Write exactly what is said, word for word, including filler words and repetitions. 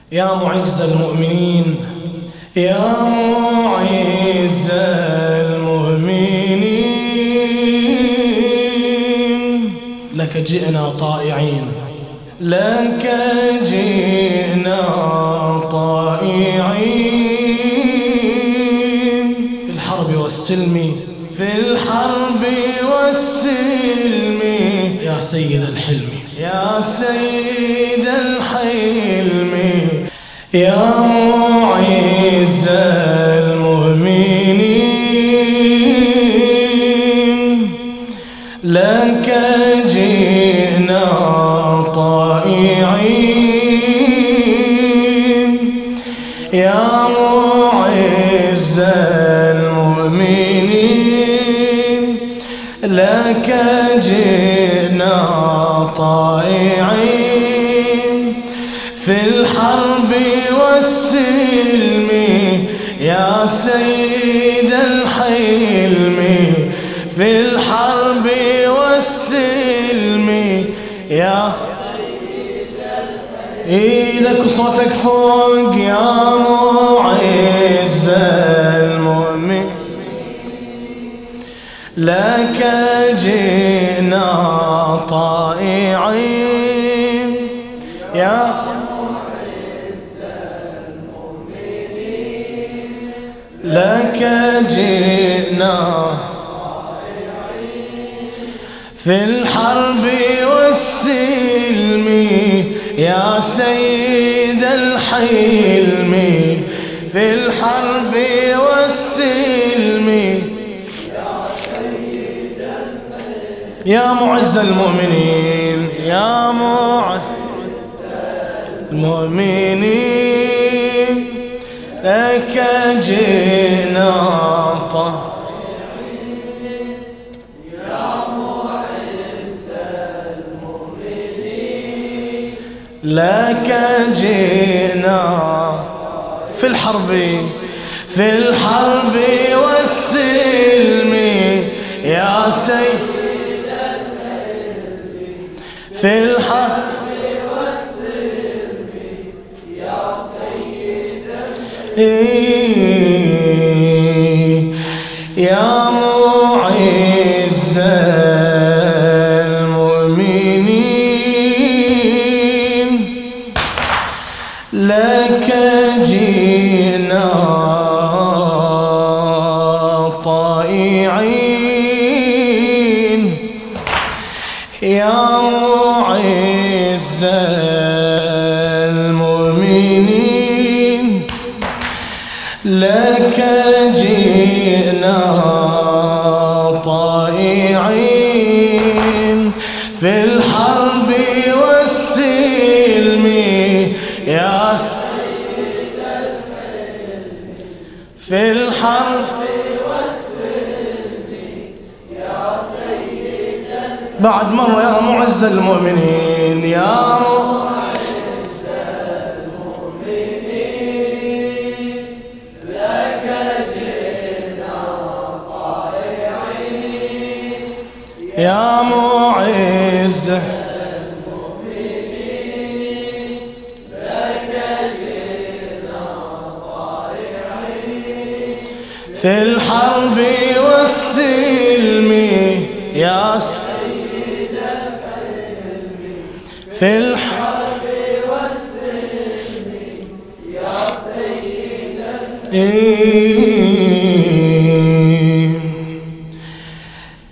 يا معز المؤمنين يا معز المؤمنين لك جئنا طائعين لك جئنا طائعين في الحرب والسلم في الحرب والسلم يا سيد الحلم يا سيد الحلم يا معز المؤمنين لك جئنا طائعين يا معز المؤمنين لك جئنا طائعين في الحرب والسلم يا سيد الحلم في الحرب والسلم يا إيدك صوتك فوق يا معز المؤمن لك جئنا طائعين يا معز المؤمنين لك جئنا طائعين في الحرب والسلم يا سيد الحلم في الحرب والسلم يا سيد الحلم يا معز المؤمنين يا معز المؤمنين لك جئنا طائعين يا معز المؤمنين لك جئنا في الحرب في الحرب والسلم يا سيد الحلم في الحرب والسلم يا سيد الحلم يا معز المؤمنين لك جئنا طائعين يا معز المؤمنين لك جئنا طائعين في الحرب والسلم يا سيد الحلم في الحرب والسلم يا سيد الحلم بعد مرة يا معز المؤمنين يا معز المؤمنين لك جئنا طائعين يا معز في الحرب والسلم يا سيد الحلم في الحرب والسلم يا سيد الحلم